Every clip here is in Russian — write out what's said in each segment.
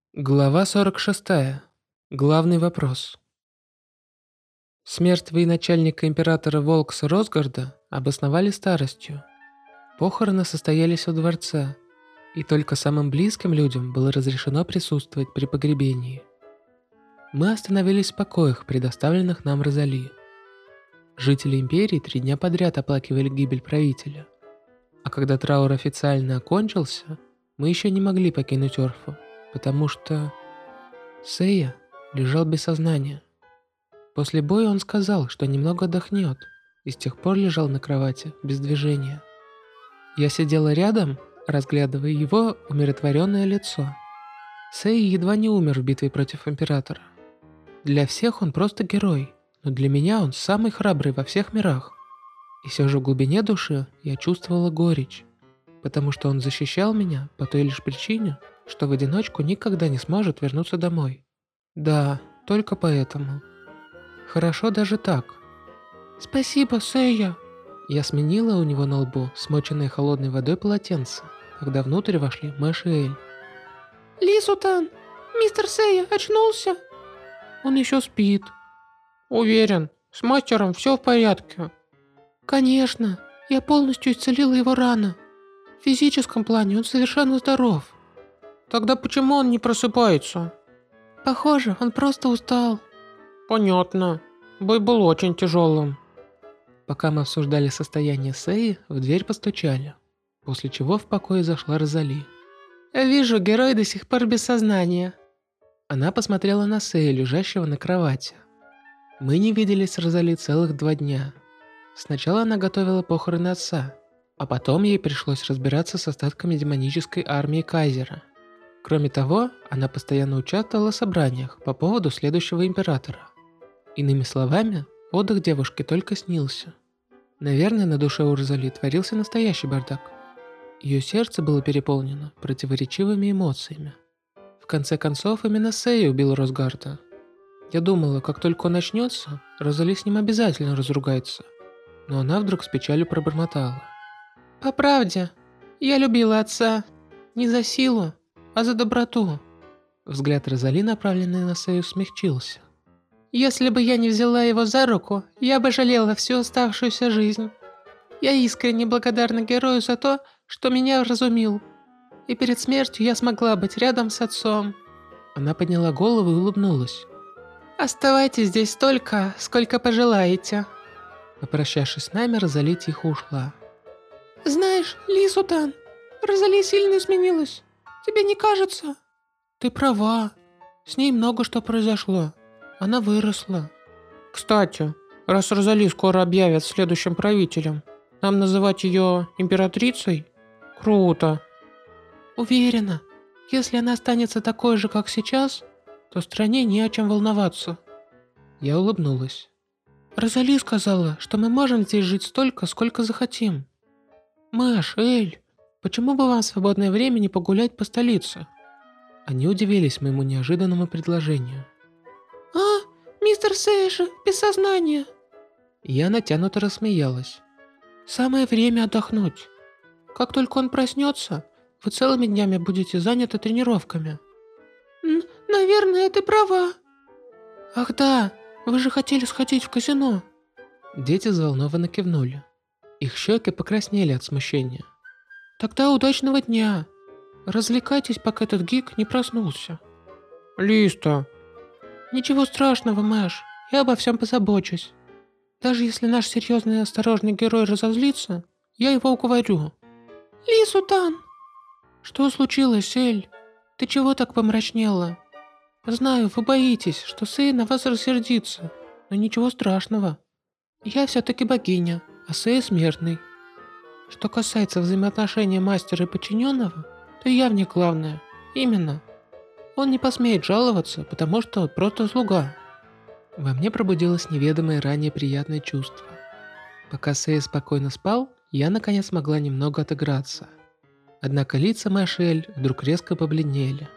Глава 46. Главный вопрос. Смерть военачальника императора Волкса Росгарда обосновали старостью. Похороны состоялись во дворце, и только самым близким людям было разрешено присутствовать при погребении. Мы остановились в покоях, предоставленных нам Розали. Жители империи 3 дня подряд оплакивали гибель правителя. А когда траур официально окончился, мы еще не могли покинуть Орфу, потому что Сея лежал без сознания. После боя он сказал, что немного отдохнет, и с тех пор лежал на кровати, без движения. Я сидела рядом, разглядывая его умиротворенное лицо. Сея едва не умер в битве против Императора. Для всех он просто герой, но для меня он самый храбрый во всех мирах. И все же в глубине души я чувствовала горечь, потому что он защищал меня по той лишь причине, что в одиночку никогда не сможет вернуться домой. Да, только поэтому. Хорошо даже так. Спасибо, Сэя. Я сменила у него на лбу смоченное холодной водой полотенце, когда внутрь вошли Мэш и Эль. Лисутан, мистер Сэя очнулся? Он еще спит. Уверен, с мастером все в порядке. Конечно, я полностью исцелила его раны. В физическом плане он совершенно здоров. Тогда почему он не просыпается? Похоже, он просто устал. Понятно. Бой был очень тяжелым. Пока мы обсуждали состояние Сеи, в дверь постучали, после чего в покое зашла Розали. «Вижу, герой до сих пор без сознания». Она посмотрела на Сею, лежащего на кровати. Мы не виделись с Розали целых 2 дня. Сначала она готовила похороны отца, а потом ей пришлось разбираться с остатками демонической армии Кайзера. Кроме того, она постоянно участвовала в собраниях по поводу следующего императора. Иными словами, отдых девушке только снился. Наверное, на душе у Розали творился настоящий бардак. Ее сердце было переполнено противоречивыми эмоциями. В конце концов, именно Сея убил Росгарда. Я думала, как только он начнется, Розали с ним обязательно разругается. Но она вдруг с печалью пробормотала. «По правде, я любила отца. Не за силу, а за доброту». Взгляд Розали, направленный на Сею, смягчился. «Если бы я не взяла его за руку, я бы жалела всю оставшуюся жизнь. Я искренне благодарна герою за то, что меня вразумил. И перед смертью я смогла быть рядом с отцом». Она подняла голову и улыбнулась. «Оставайтесь здесь столько, сколько пожелаете». Попрощавшись с нами, Розали тихо ушла. «Знаешь, Лисутан, Розали сильно изменилась. Тебе не кажется?» «Ты права. С ней много что произошло. Она выросла». «Кстати, раз Розали скоро объявят следующим правителем, нам называть ее императрицей? Круто!» «Уверена, если она останется такой же, как сейчас, то стране не о чем волноваться». Я улыбнулась. «Розали сказала, что мы можем здесь жить столько, сколько захотим. Мэш, Эль, почему бы вам в свободное время не погулять по столице?» Они удивились моему неожиданному предложению. «А, мистер Сэши, без сознания!» Я натянуто рассмеялась. «Самое время отдохнуть. Как только он проснется, вы целыми днями будете заняты тренировками». «Наверное, ты права». «Ах да, вы же хотели сходить в казино». Дети взволнованно кивнули. Их щеки покраснели от смущения. «Тогда удачного дня. Развлекайтесь, пока этот гик не проснулся». «Листа». «Ничего страшного, Мэш, я обо всем позабочусь. Даже если наш серьезный и осторожный герой разозлится, я его уговорю». «Лисутан!» «Что случилось, Эль? Ты чего так помрачнела? Знаю, вы боитесь, что Сэй на вас рассердится, но ничего страшного. Я все-таки богиня, а Сэй смертный. Что касается взаимоотношения мастера и подчиненного, то я в них главное. Именно. Он не посмеет жаловаться, потому что он просто слуга». Во мне пробудилось неведомое ранее приятное чувство. Пока Сэй спокойно спал, я наконец смогла немного отыграться. Однако лица Мэш и Эль вдруг резко побледнели.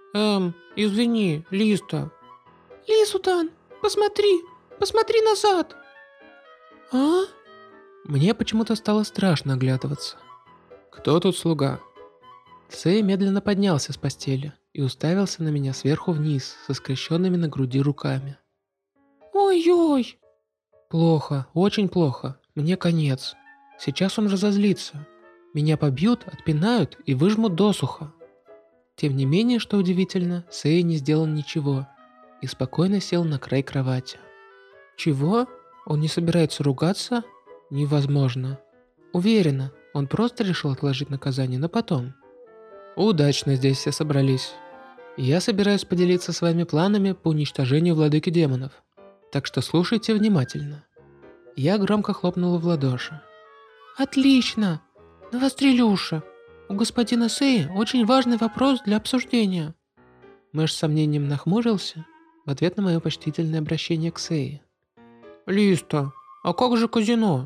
Извини, Листа». «Лисутан, посмотри, посмотри назад!» «А?» Мне почему-то стало страшно оглядываться. «Кто тут слуга?» Сэй медленно поднялся с постели и уставился на меня сверху вниз со скрещенными на груди руками. «Ой-ой!» «Плохо, очень плохо. Мне конец. Сейчас он разозлится. Меня побьют, отпинают и выжмут досуха». Тем не менее, что удивительно, Сэй не сделал ничего и спокойно сел на край кровати. Чего? Он не собирается ругаться? Невозможно. Уверена, он просто решил отложить наказание на потом. Удачно здесь все собрались. Я собираюсь поделиться с вами планами по уничтожению владыки демонов. Так что слушайте внимательно. Я громко хлопнула в ладоши. Отлично! Навострили уши. У господина Сэй очень важный вопрос для обсуждения. Мэш с сомнением нахмурился в ответ на мое почтительное обращение к Сэй. Листа, а как же казино?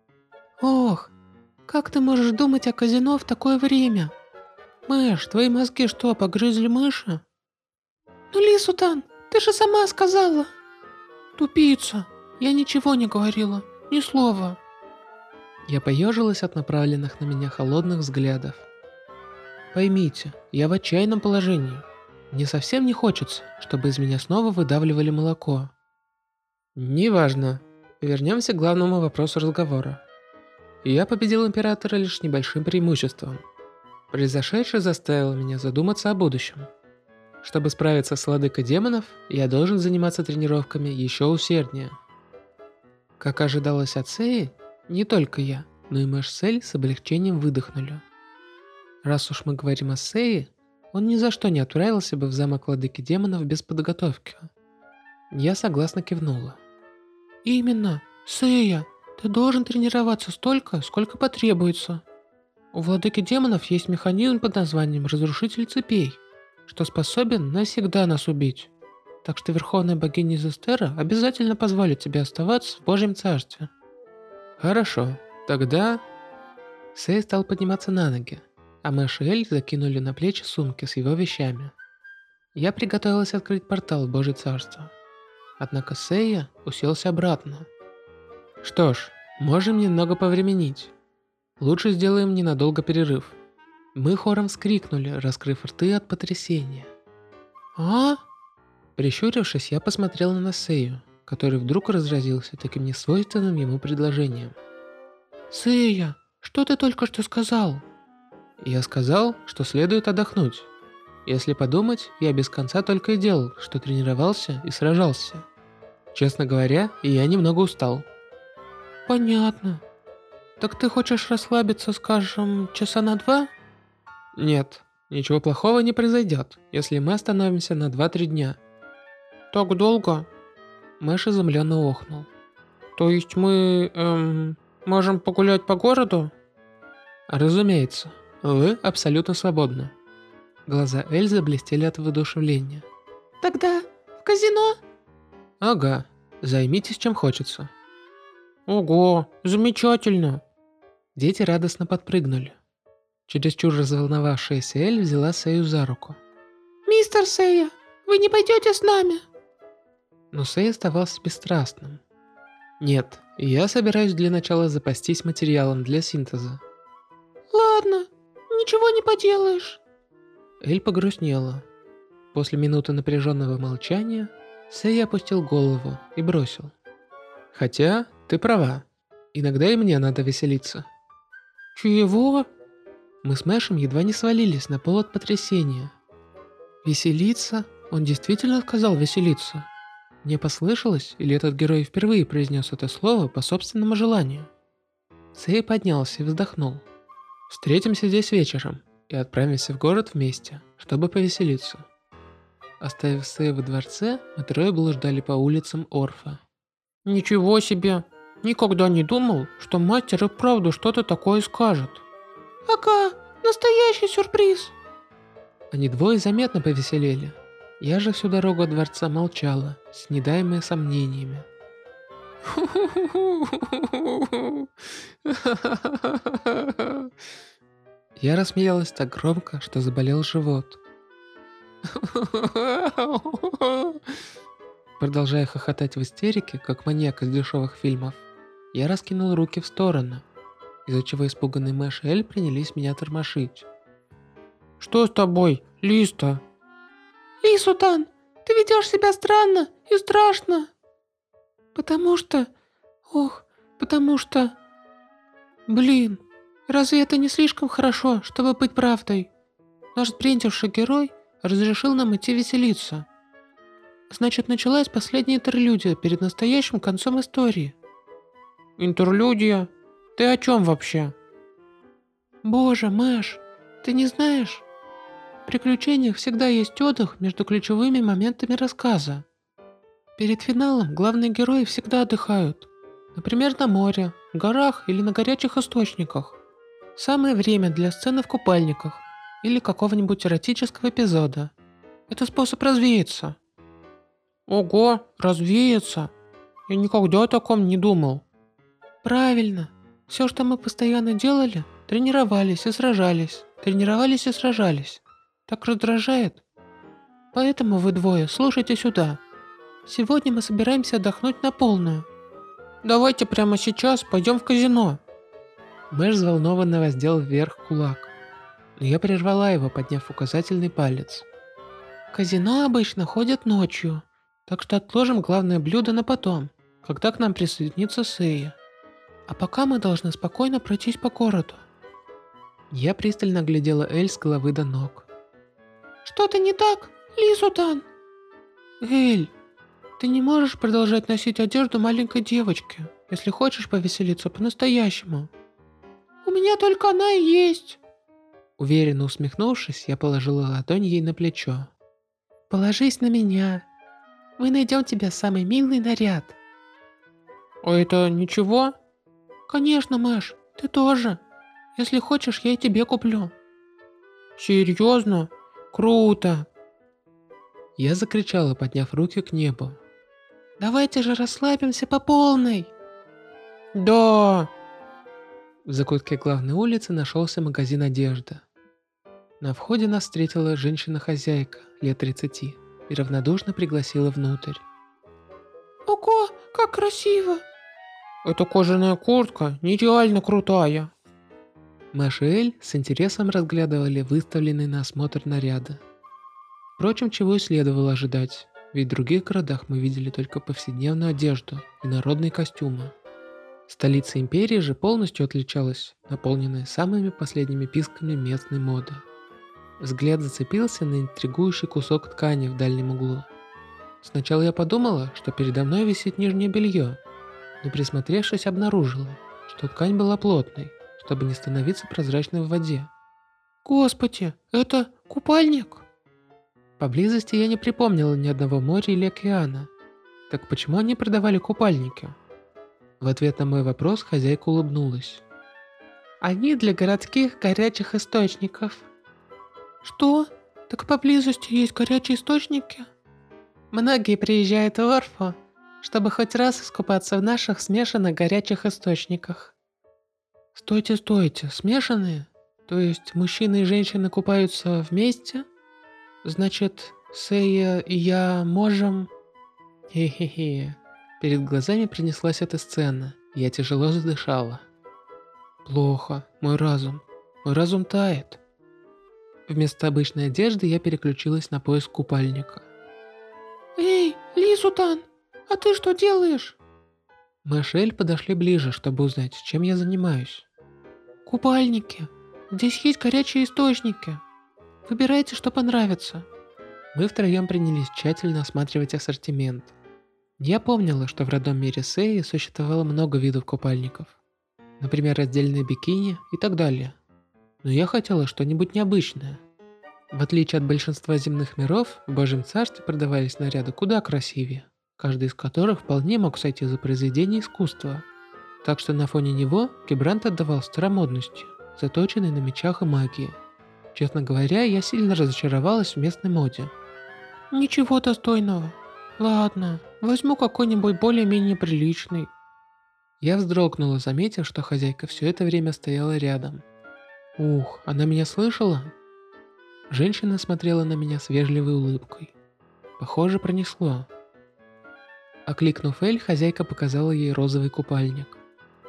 Ох, как ты можешь думать о казино в такое время? Мэш, твои мозги что, погрызли мыши? Ну, Лисутан, ты же сама сказала. Тупица, я ничего не говорила, ни слова. Я поежилась от направленных на меня холодных взглядов. Поймите, я в отчаянном положении. Мне совсем не хочется, чтобы из меня снова выдавливали молоко. Неважно. Вернемся к главному вопросу разговора. Я победил императора лишь небольшим преимуществом. Произошедшее заставило меня задуматься о будущем. Чтобы справиться с владыкой демонов, я должен заниматься тренировками еще усерднее. Как ожидалось от Сэй, не только я, но и Мэш Сель с облегчением выдохнули. Раз уж мы говорим о Сее, он ни за что не отправился бы в замок владыки демонов без подготовки. Я согласно кивнула. Именно, Сэя, ты должен тренироваться столько, сколько потребуется. У владыки демонов есть механизм под названием Разрушитель цепей, что способен навсегда нас убить. Так что Верховная Богиня Зестера обязательно позволит тебе оставаться в Божьем Царстве. Хорошо, тогда... Сэй стал подниматься на ноги, а Мэш и Эль закинули на плечи сумки с его вещами. Я приготовилась открыть портал в Божье Царство. Однако Сэя уселся обратно. Что ж, можем немного повременить. Лучше сделаем ненадолго перерыв. Мы хором вскрикнули, раскрыв рты от потрясения. А? Прищурившись, я посмотрела на Сэю, который вдруг разразился таким несвойственным ему предложением. Сэя, что ты только что сказал? Я сказал, что следует отдохнуть. Если подумать, я без конца только и делал, что тренировался и сражался. Честно говоря, я немного устал. Понятно. Так ты хочешь расслабиться, скажем, часа на 2? Нет, ничего плохого не произойдет, если мы остановимся на 2-3 дня. Так долго? Мэш изумленно охнул. То есть мы, можем погулять по городу? Разумеется, вы абсолютно свободны. Глаза Эльзы блестели от воодушевления. Тогда в казино? Ага, займитесь чем хочется. Ого, замечательно. Дети радостно подпрыгнули. Чересчур разволновавшаяся Эль взяла Сэю за руку. Мистер Сэя, вы не пойдете с нами? Но Сэй оставался бесстрастным. Нет, я собираюсь для начала запастись материалом для синтеза. Ладно, ничего не поделаешь. Эль погрустнела. После минуты напряженного молчания Сэй опустил голову и бросил. Хотя, ты права. Иногда и мне надо веселиться. Чего? Мы с Мэшем едва не свалились на пол от потрясения. Веселиться? Он действительно сказал веселиться? Мне послышалось, или этот герой впервые произнес это слово по собственному желанию? Сэй поднялся и вздохнул. Встретимся здесь вечером и отправимся в город вместе, чтобы повеселиться. Оставив Сэя во дворце, мы трое блуждали по улицам Орфа. Ничего себе! Никогда не думал, что мастер и вправду что-то такое скажет. Ага, настоящий сюрприз. Они двое заметно повеселели. Я же всю дорогу от дворца молчала, снедаемая сомнениями. Я рассмеялась так громко, что заболел живот. Продолжая хохотать в истерике, как маньяк из дешевых фильмов, я раскинул руки в стороны, из-за чего испуганный Мэш и Эль принялись меня тормошить. Что с тобой, Листа? Лисутан, ты ведешь себя странно и страшно. Потому что... Ох, потому что... Блин, разве это не слишком хорошо, чтобы быть правдой? Наш бредивший герой разрешил нам идти веселиться. Значит, началась последняя интерлюдия перед настоящим концом истории. Интерлюдия? Ты о чем вообще? Боже, Мэш, ты не знаешь? В приключениях всегда есть отдых между ключевыми моментами рассказа. Перед финалом главные герои всегда отдыхают. Например, на море, в горах или на горячих источниках. Самое время для сцены в купальниках или какого-нибудь эротического эпизода. Это способ развеяться. Ого, развеяться? Я никогда о таком не думал. Правильно. Все, что мы постоянно делали, тренировались и сражались. Тренировались и сражались. Так раздражает. Поэтому вы двое слушайте сюда. Сегодня мы собираемся отдохнуть на полную. Давайте прямо сейчас пойдем в казино. Мэш взволнованно воздел вверх кулак. Но я прервала его, подняв указательный палец. В казино обычно ходят ночью, так что отложим главное блюдо на потом, когда к нам присоединится Сэя. А пока мы должны спокойно пройтись по городу. Я пристально глядела Эль с головы до ног. Что-то не так, Лисутан? Эль, ты не можешь продолжать носить одежду маленькой девочки, если хочешь повеселиться по-настоящему. У меня только она и есть. Уверенно усмехнувшись, я положила ладонь ей на плечо. Положись на меня. Мы найдем тебе самый милый наряд. А это ничего? Конечно, Мэш, ты тоже. Если хочешь, я и тебе куплю. Серьезно? Круто. Я закричала, подняв руки к небу. Давайте же расслабимся по полной. Да. В закутке главной улицы нашелся магазин одежды. На входе нас встретила женщина-хозяйка лет 30 и равнодушно пригласила внутрь. Ого, как красиво! Эта кожаная куртка нереально крутая. Мэш и Эль с интересом разглядывали выставленные на осмотр наряды. Впрочем, чего и следовало ожидать, ведь в других городах мы видели только повседневную одежду и народные костюмы. Столица империи же полностью отличалась, наполненная самыми последними писками местной моды. Взгляд зацепился на интригующий кусок ткани в дальнем углу. Сначала я подумала, что передо мной висит нижнее белье, но присмотревшись обнаружила, что ткань была плотной, чтобы не становиться прозрачной в воде. Господи, это купальник? Поблизости я не припомнила ни одного моря или океана. Так почему они продавали купальники? В ответ на мой вопрос хозяйка улыбнулась. Они для городских горячих источников. Что? Так поблизости есть горячие источники? Многие приезжают в Орфу, чтобы хоть раз искупаться в наших смешанных горячих источниках. Стойте, смешанные? То есть мужчины и женщины купаются вместе? Значит, Сэя и я можем... Хе-хе-хе. Перед глазами принеслась эта сцена, и я тяжело задышала. Плохо, мой разум тает. Вместо обычной одежды я переключилась на поиск купальника. Эй, Лисутан, а ты что делаешь? Мэш и Эль подошли ближе, чтобы узнать, чем я занимаюсь. Купальники. Здесь есть горячие источники. Выбирайте, что понравится. Мы втроем принялись тщательно осматривать ассортимент. Я помнила, что в родном мире Сэи существовало много видов купальников. Например, раздельные бикини и так далее. Но я хотела что-нибудь необычное. В отличие от большинства земных миров, в Божьем Царстве продавались наряды куда красивее, каждый из которых вполне мог сойти за произведение искусства. Так что на фоне него Гибрант отдавал старомодностью, заточенной на мечах и магии. Честно говоря, я сильно разочаровалась в местной моде. Ничего достойного. Ладно, возьму какой-нибудь более-менее приличный. Я вздрогнула, заметив, что хозяйка все это время стояла рядом. Ух, она меня слышала? Женщина смотрела на меня с вежливой улыбкой. Похоже, пронесло. Окликнув Эль, хозяйка показала ей розовый купальник.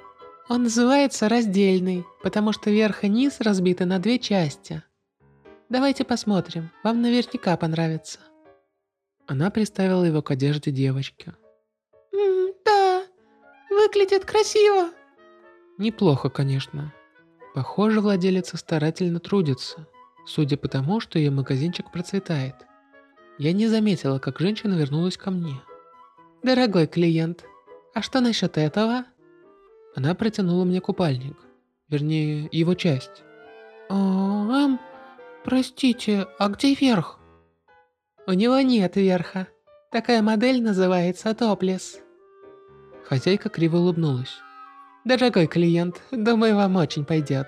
Он называется раздельный, потому что верх и низ разбиты на две части. Давайте посмотрим, вам наверняка понравится». Она приставила его к одежде девочки. «Да, выглядит красиво». Неплохо, конечно. Похоже, владелица старательно трудится, судя по тому, что ее магазинчик процветает. Я не заметила, как женщина вернулась ко мне. «Дорогой клиент, а что насчет этого?» Она протянула мне купальник, вернее, его часть. Простите, а где верх?» «У него нет верха. Такая модель называется топлес». Хозяйка криво улыбнулась. «Дорогой клиент, думаю, вам очень пойдет».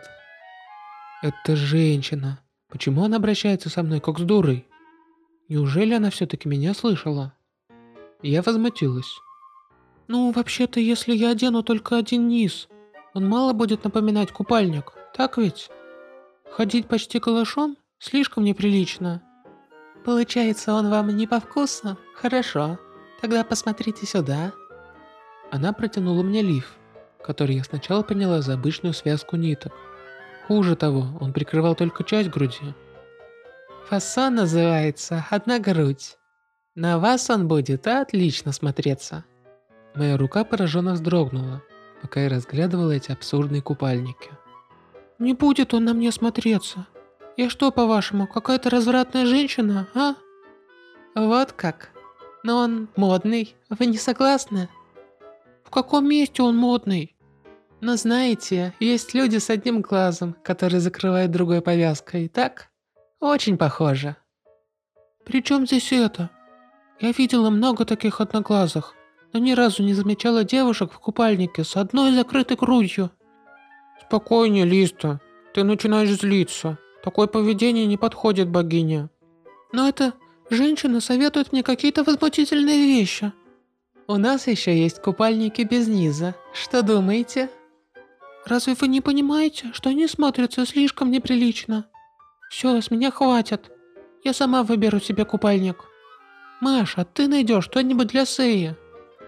«Это женщина. Почему она обращается со мной как с дурой? Неужели она все-таки меня слышала?» Я возмутилась. «Ну, вообще-то, если я одену только один низ, он мало будет напоминать купальник, так ведь? Ходить почти голышом слишком неприлично». «Получается, он вам не по вкусу? Хорошо, тогда посмотрите сюда». Она протянула мне лиф, который я сначала приняла за обычную связку ниток. Хуже того, он прикрывал только часть груди. «Фасон называется «одна грудь». На вас он будет отлично смотреться». Моя рука пораженно вздрогнула, пока я разглядывала эти абсурдные купальники. «Не будет он на мне смотреться. Я что, по-вашему, какая-то развратная женщина, а?» «Вот как? Но он модный, вы не согласны?» «В каком месте он модный?» «Но знаете, есть люди с одним глазом, которые закрывают другой повязкой, так? Очень похоже». «При чем здесь это? Я видела много таких одноглазых, но ни разу не замечала девушек в купальнике с одной закрытой грудью». «Спокойнее, Листа, ты начинаешь злиться. Такое поведение не подходит богине». «Но эта женщина советует мне какие-то возмутительные вещи». «У нас еще есть купальники без низа. Что думаете?» «Разве вы не понимаете, что они смотрятся слишком неприлично? Все, с меня хватит. Я сама выберу себе купальник. Маша, ты найдешь что-нибудь для Сэи?»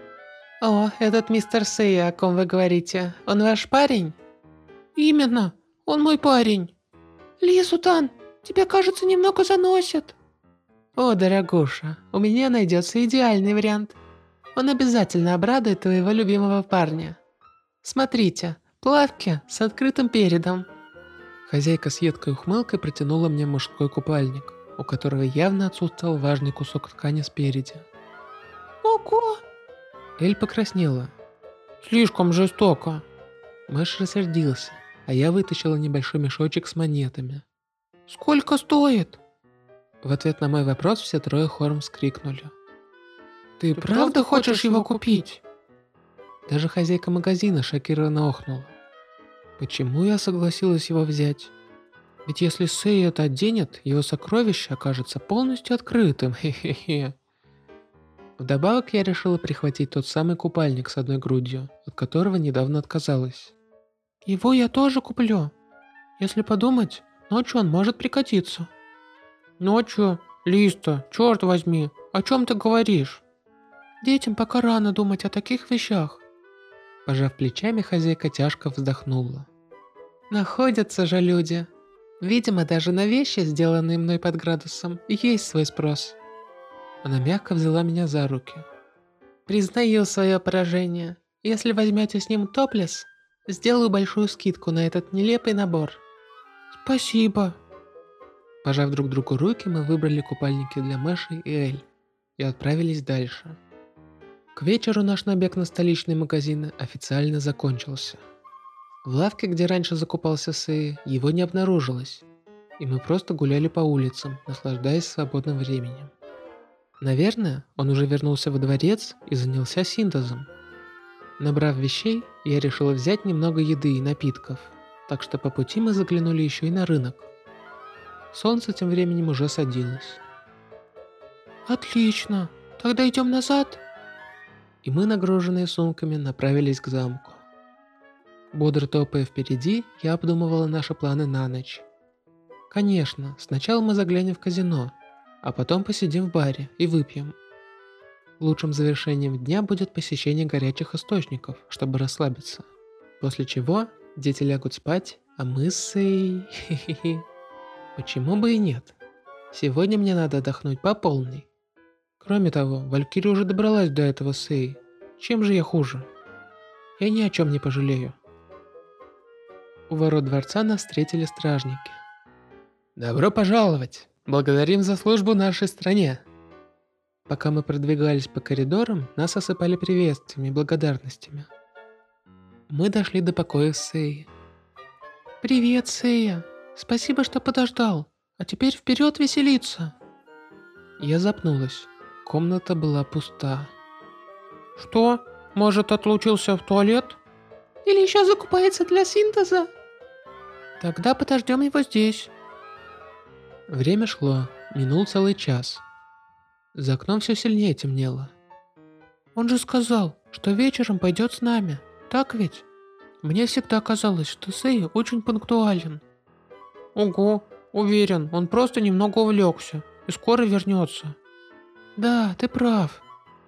«О, этот мистер Сэя, о ком вы говорите, он ваш парень?» «Именно, он мой парень». «Лисутан, тебя, кажется, немного заносит». «О, дорогуша, у меня найдется идеальный вариант. Он обязательно обрадует твоего любимого парня. Смотрите, плавки с открытым передом». Хозяйка с едкой ухмылкой протянула мне мужской купальник, у которого явно отсутствовал важный кусок ткани спереди. «Ого!» Эль покраснела. «Слишком жестоко». Мэш рассердился, а я вытащила небольшой мешочек с монетами. «Сколько стоит?» В ответ на мой вопрос все трое хором вскрикнули. «Ты правда хочешь его купить?» Даже хозяйка магазина шокированно охнула. Почему я согласилась его взять? Ведь если Сэй это оденет, его сокровище окажется полностью открытым, хе-хе-хе. Вдобавок я решила прихватить тот самый купальник с одной грудью, от которого недавно отказалась. Его я тоже куплю. Если подумать, ночью он может прикатиться. Ночью? Листа, черт возьми, о чем ты говоришь? Детям пока рано думать о таких вещах. Пожав плечами, хозяйка тяжко вздохнула. Находятся же люди. Видимо, даже на вещи, сделанные мной под градусом, есть свой спрос. Она мягко взяла меня за руки. Признаю свое поражение. Если возьмете с ним топлес, сделаю большую скидку на этот нелепый набор. Спасибо. Пожав друг другу руки, мы выбрали купальники для Мэши и Эль и отправились дальше. К вечеру наш набег на столичные магазины официально закончился. В лавке, где раньше закупался Сэй, его не обнаружилось, и мы просто гуляли по улицам, наслаждаясь свободным временем. Наверное, он уже вернулся во дворец и занялся синтезом. Набрав вещей, я решила взять немного еды и напитков, так что по пути мы заглянули еще и на рынок. Солнце тем временем уже садилось. «Отлично, тогда идем назад?» И мы, нагруженные сумками, направились к замку. Бодро топая впереди, я обдумывала наши планы на ночь. Конечно, сначала мы заглянем в казино, а потом посидим в баре и выпьем. Лучшим завершением дня будет посещение горячих источников, чтобы расслабиться. После чего дети лягут спать, а мы с Сэй... Почему бы и нет? Сегодня мне надо отдохнуть по полной. Кроме того, Валькирия уже добралась до этого Сэй. Чем же я хуже? Я ни о чем не пожалею. У ворот дворца нас встретили стражники. Добро пожаловать! Благодарим за службу нашей стране. Пока мы продвигались по коридорам, нас осыпали приветствиями и благодарностями. Мы дошли до покоя Сэй. Привет, Сэя. Спасибо, что подождал. А теперь вперед веселиться. Я запнулась. Комната была пуста. Что? Может, отлучился в туалет? Или еще закупается для синтеза? Тогда подождем его здесь. Время шло. Минул целый час. За окном все сильнее темнело. Он же сказал, что вечером пойдет с нами. Так ведь? Мне всегда казалось, что Сэй очень пунктуален. Ого, уверен, он просто немного увлекся и скоро вернется. Да, ты прав.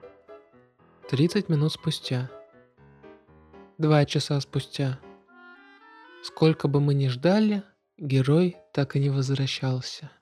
30 минут спустя. 2 часа спустя. Сколько бы мы ни ждали, герой так и не возвращался.